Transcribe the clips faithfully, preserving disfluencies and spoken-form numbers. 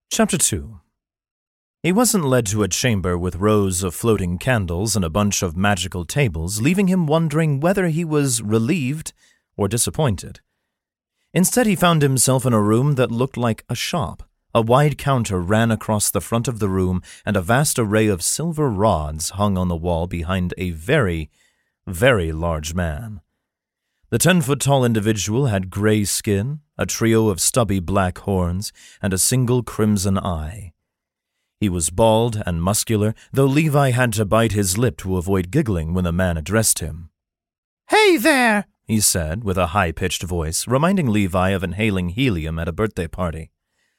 Chapter two. He wasn't led to a chamber with rows of floating candles and a bunch of magical tables, leaving him wondering whether he was relieved or disappointed. Instead, he found himself in a room that looked like a shop. A wide counter ran across the front of the room, and a vast array of silver rods hung on the wall behind a very, very large man. The ten-foot-tall individual had gray skin, a trio of stubby black horns, and a single crimson eye. He was bald and muscular, though Levi had to bite his lip to avoid giggling when the man addressed him. "Hey there," he said with a high-pitched voice, reminding Levi of inhaling helium at a birthday party.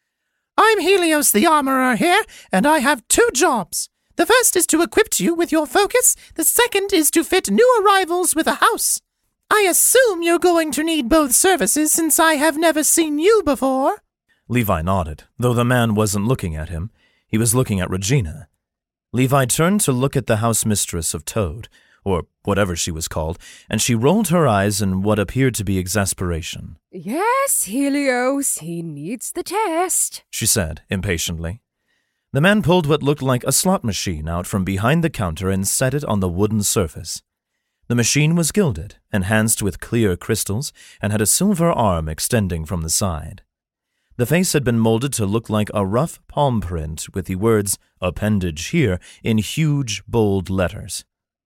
"I'm Helios the Armorer here, and I have two jobs. The first is to equip you with your focus, the second is to fit new arrivals with a house. I assume you're going to need both services since I have never seen you before." Levi nodded, though the man wasn't looking at him. He was looking at Regina. Levi turned to look at the house mistress of Toad, or whatever she was called, and she rolled her eyes in what appeared to be exasperation. "Yes, Helios, he needs the test," she said impatiently. The man pulled what looked like a slot machine out from behind the counter and set it on the wooden surface. The machine was gilded, enhanced with clear crystals, and had a silver arm extending from the side. The face had been molded to look like a rough palm print with the words "Appendage Here" in huge, bold letters.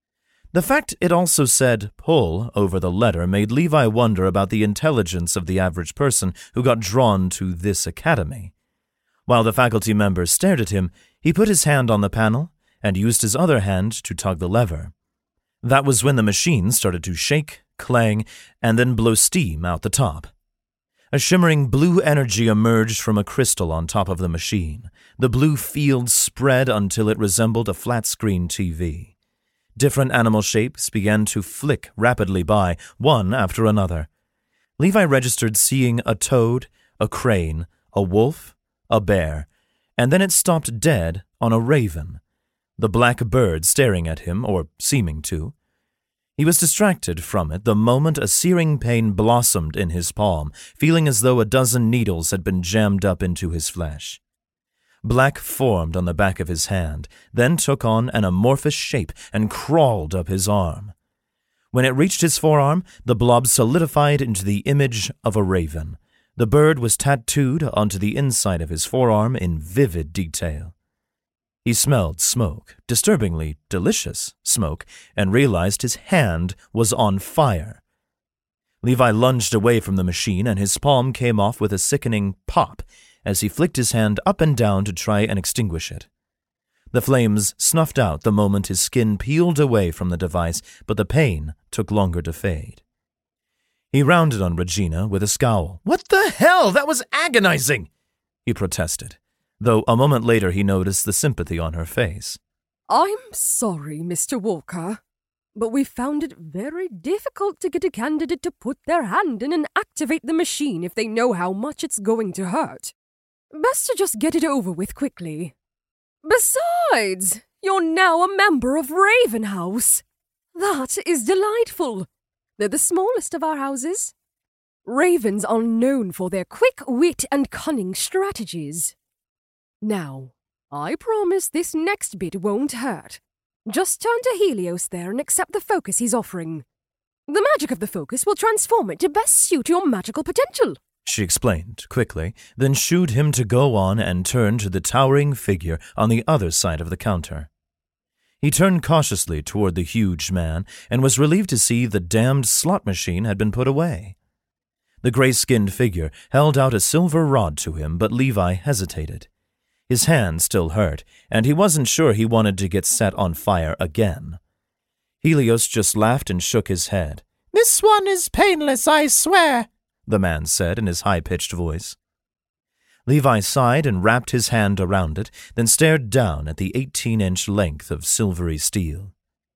The fact it also said "Pull" over the letter made Levi wonder about the intelligence of the average person who got drawn to this academy. While the faculty member stared at him, he put his hand on the panel and used his other hand to tug the lever. That was when the machine started to shake, clang, and then blow steam out the top. A shimmering blue energy emerged from a crystal on top of the machine. The blue field spread until it resembled a flat-screen T V. Different animal shapes began to flick rapidly by, one after another. Levi registered seeing a toad, a crane, a wolf, a bear, and then it stopped dead on a raven, the black bird staring at him, or seeming to. He was distracted from it the moment a searing pain blossomed in his palm, feeling as though a dozen needles had been jammed up into his flesh. Black formed on the back of his hand, then took on an amorphous shape and crawled up his arm. When it reached his forearm, the blob solidified into the image of a raven. The bird was tattooed onto the inside of his forearm in vivid detail. He smelled smoke, disturbingly delicious smoke, and realized his hand was on fire. Levi lunged away from the machine, and his palm came off with a sickening pop as he flicked his hand up and down to try and extinguish it. The flames snuffed out the moment his skin peeled away from the device, but the pain took longer to fade. He rounded on Regina with a scowl. "What the hell? That was agonizing!" he protested, though a moment later he noticed the sympathy on her face. "I'm sorry, Mister Walker, but we found it very difficult to get a candidate to put their hand in and activate the machine if they know how much it's going to hurt. Best to just get it over with quickly. Besides, you're now a member of Raven House. That is delightful. They're the smallest of our houses. Ravens are known for their quick wit and cunning strategies. Now, I promise this next bit won't hurt. Just turn to Helios there and accept the focus he's offering. The magic of the focus will transform it to best suit your magical potential," she explained quickly, then shooed him to go on and turn to the towering figure on the other side of the counter. He turned cautiously toward the huge man and was relieved to see the damned slot machine had been put away. The gray-skinned figure held out a silver rod to him, but Levi hesitated. His hand still hurt, and he wasn't sure he wanted to get set on fire again. Helios just laughed and shook his head. "This one is painless, I swear," the man said in his high-pitched voice. Levi sighed and wrapped his hand around it, then stared down at the eighteen-inch length of silvery steel.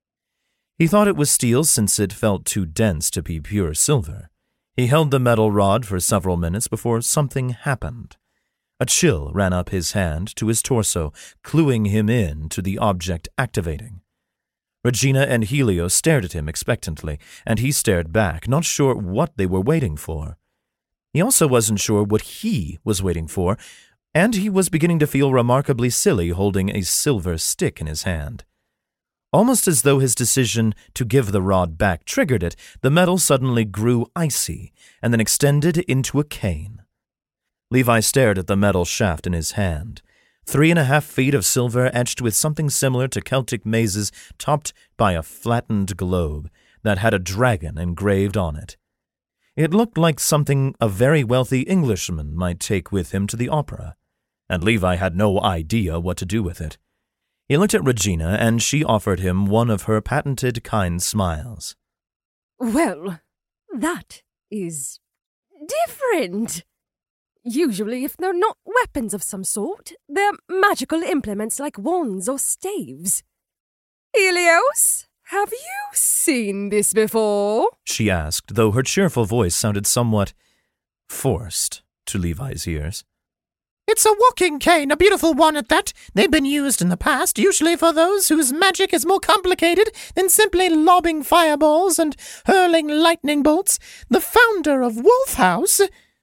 He thought it was steel since it felt too dense to be pure silver. He held the metal rod for several minutes before something happened. A chill ran up his hand to his torso, cluing him in to the object activating. Regina and Helios stared at him expectantly, and he stared back, not sure what they were waiting for. He also wasn't sure what he was waiting for, and he was beginning to feel remarkably silly holding a silver stick in his hand. Almost as though his decision to give the rod back triggered it, the metal suddenly grew icy and then extended into a cane. Levi stared at the metal shaft in his hand. Three and a half feet of silver etched with something similar to Celtic mazes, topped by a flattened globe that had a dragon engraved on it. It looked like something a very wealthy Englishman might take with him to the opera, and Levi had no idea what to do with it. He looked at Regina, and she offered him one of her patented kind smiles. Well, that is different. Usually, if they're not weapons of some sort, they're magical implements like wands or staves. Helios, have you seen this before? She asked, though her cheerful voice sounded somewhat forced to Levi's ears. It's a walking cane, a beautiful one at that. They've been used in the past, usually for those whose magic is more complicated than simply lobbing fireballs and hurling lightning bolts. The founder of Wolf House...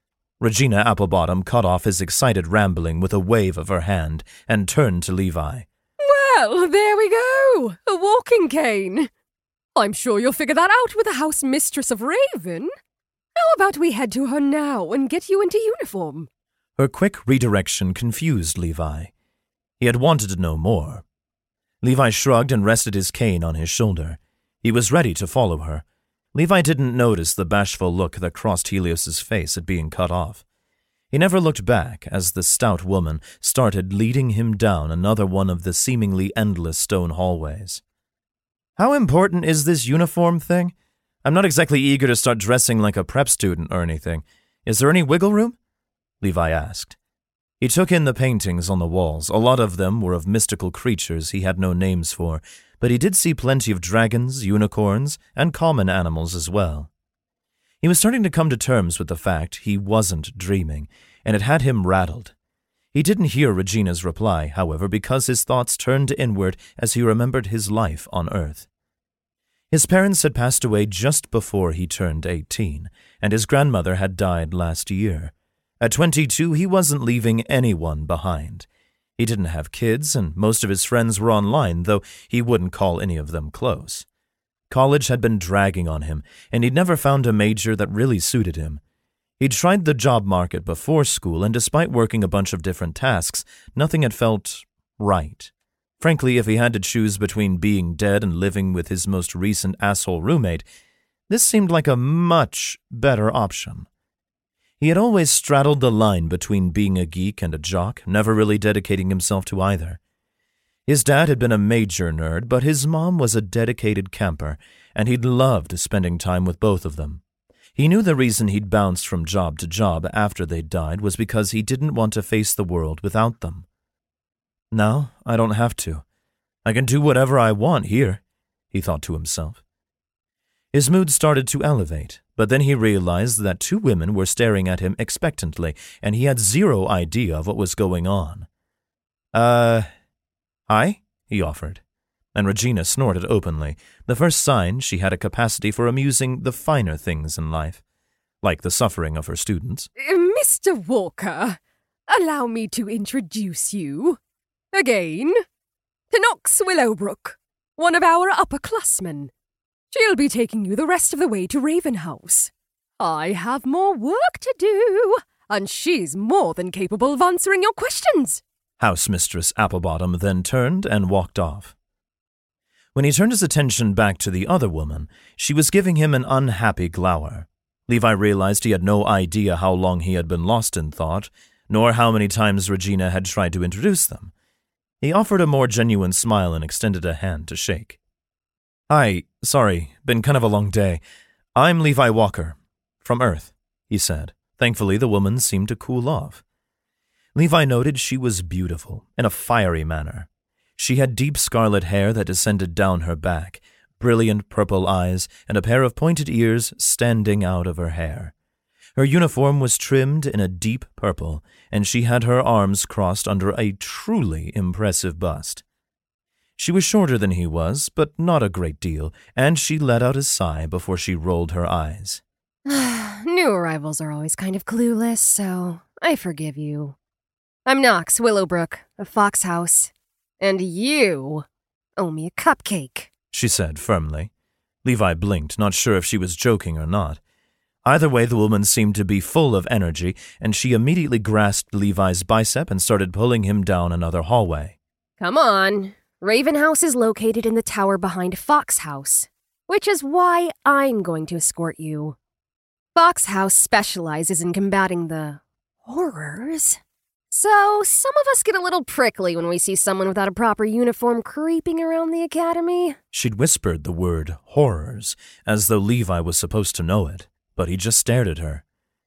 Regina Applebottom cut off his excited rambling with a wave of her hand and turned to Levi. Well, there we go. A walking cane. I'm sure you'll figure that out with the house mistress of Raven. How about we head to her now and get you into uniform? Her quick redirection confused Levi. He had wanted to know more. Levi shrugged and rested his cane on his shoulder. He was ready to follow her. Levi didn't notice the bashful look that crossed Helios's face at being cut off. He never looked back as the stout woman started leading him down another one of the seemingly endless stone hallways. How important is this uniform thing? I'm not exactly eager to start dressing like a prep student or anything. Is there any wiggle room? Levi asked. He took in the paintings on the walls. A lot of them were of mystical creatures he had no names for, but he did see plenty of dragons, unicorns, and common animals as well. He was starting to come to terms with the fact he wasn't dreaming, and it had him rattled. He didn't hear Regina's reply, however, because his thoughts turned inward as he remembered his life on Earth. His parents had passed away just before he turned eighteen, and his grandmother had died last year. At twenty-two, he wasn't leaving anyone behind. He didn't have kids, and most of his friends were online, though he wouldn't call any of them close. College had been dragging on him, and he'd never found a major that really suited him. He'd tried the job market before school, and despite working a bunch of different tasks, nothing had felt right. Frankly, if he had to choose between being dead and living with his most recent asshole roommate, this seemed like a much better option. He had always straddled the line between being a geek and a jock, never really dedicating himself to either. His dad had been a major nerd, but his mom was a dedicated camper, and he'd loved spending time with both of them. He knew the reason he'd bounced from job to job after they'd died was because he didn't want to face the world without them. Now, I don't have to. I can do whatever I want here, he thought to himself. His mood started to elevate, but then he realized that two women were staring at him expectantly, and he had zero idea of what was going on. Uh, hi, he offered, and Regina snorted openly, the first sign she had a capacity for amusing the finer things in life, like the suffering of her students. Mister Walker, allow me to introduce you, again, to Nox Willowbrook, one of our upperclassmen. She'll be taking you the rest of the way to Raven House. I have more work to do, and she's more than capable of answering your questions. House Mistress Applebottom then turned and walked off. When he turned his attention back to the other woman, she was giving him an unhappy glower. Levi realized he had no idea how long he had been lost in thought, nor how many times Regina had tried to introduce them. He offered a more genuine smile and extended a hand to shake. Hi, sorry, been kind of a long day. I'm Levi Walker, from Earth, he said. Thankfully, the woman seemed to cool off. Levi noted she was beautiful, in a fiery manner. She had deep scarlet hair that descended down her back, brilliant purple eyes, and a pair of pointed ears standing out of her hair. Her uniform was trimmed in a deep purple, and she had her arms crossed under a truly impressive bust. She was shorter than he was, but not a great deal, and she let out a sigh before she rolled her eyes. New arrivals are always kind of clueless, so I forgive you. I'm Knox Willowbrook of Fox House. And you owe me a cupcake, she said firmly. Levi blinked, not sure if she was joking or not. Either way, the woman seemed to be full of energy, and she immediately grasped Levi's bicep and started pulling him down another hallway. Come on. Raven House is located in the tower behind Fox House, which is why I'm going to escort you. Fox House specializes in combating the horrors. So some of us get a little prickly when we see someone without a proper uniform creeping around the academy. She'd whispered the word horrors, as though Levi was supposed to know it, but he just stared at her.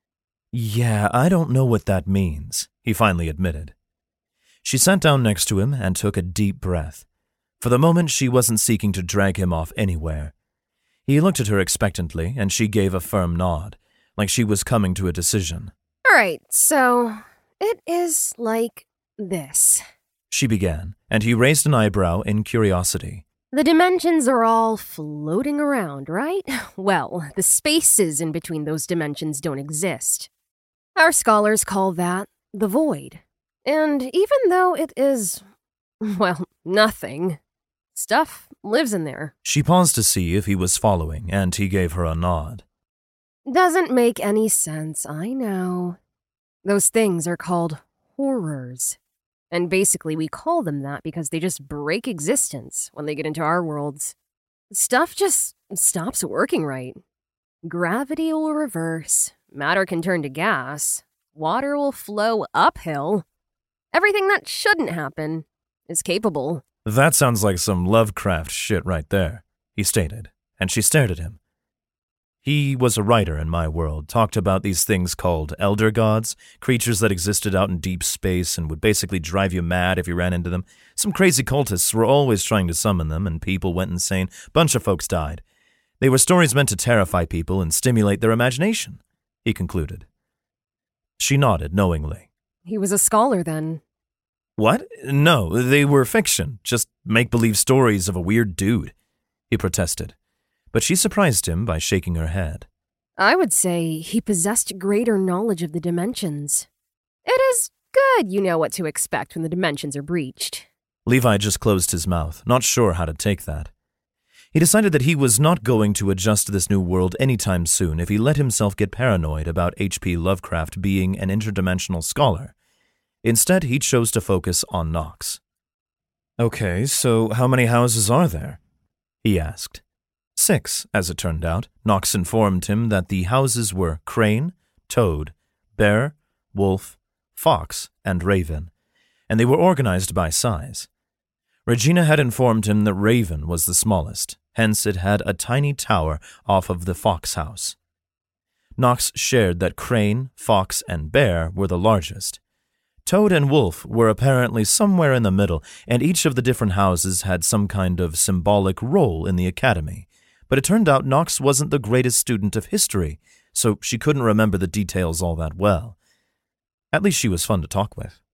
Yeah, I don't know what that means, he finally admitted. She sat down next to him and took a deep breath. For the moment, she wasn't seeking to drag him off anywhere. He looked at her expectantly, and she gave a firm nod, like she was coming to a decision. All right, so it is like this, she began, and he raised an eyebrow in curiosity. The dimensions are all floating around, right? Well, the spaces in between those dimensions don't exist. Our scholars call that the void. And even though it is, well, nothing, stuff lives in there. She paused to see if he was following, and he gave her a nod. Doesn't make any sense, I know. Those things are called horrors. And basically we call them that because they just break existence when they get into our worlds. Stuff just stops working right. Gravity will reverse, matter can turn to gas, water will flow uphill. Everything that shouldn't happen is capable. That sounds like some Lovecraft shit right there, he stated, and she stared at him. He was a writer in my world, talked about these things called elder gods, creatures that existed out in deep space and would basically drive you mad if you ran into them. Some crazy cultists were always trying to summon them, and people went insane. Bunch of folks died. They were stories meant to terrify people and stimulate their imagination, he concluded. She nodded knowingly. He was a scholar then. What? No, they were fiction, just make-believe stories of a weird dude, he protested. But she surprised him by shaking her head. I would say he possessed greater knowledge of the dimensions. It is good you know what to expect when the dimensions are breached. Levi just closed his mouth, not sure how to take that. He decided that he was not going to adjust to this new world anytime soon if he let himself get paranoid about H P Lovecraft being an interdimensional scholar. Instead, he chose to focus on Knox. Okay, so how many houses are there? He asked. Six, as it turned out. Knox informed him that the houses were Crane, Toad, Bear, Wolf, Fox, and Raven, and they were organized by size. Regina had informed him that Raven was the smallest, hence it had a tiny tower off of the Fox house. Knox shared that Crane, Fox, and Bear were the largest. Toad and Wolf were apparently somewhere in the middle, and each of the different houses had some kind of symbolic role in the academy. But it turned out Knox wasn't the greatest student of history, so she couldn't remember the details all that well. At least she was fun to talk with.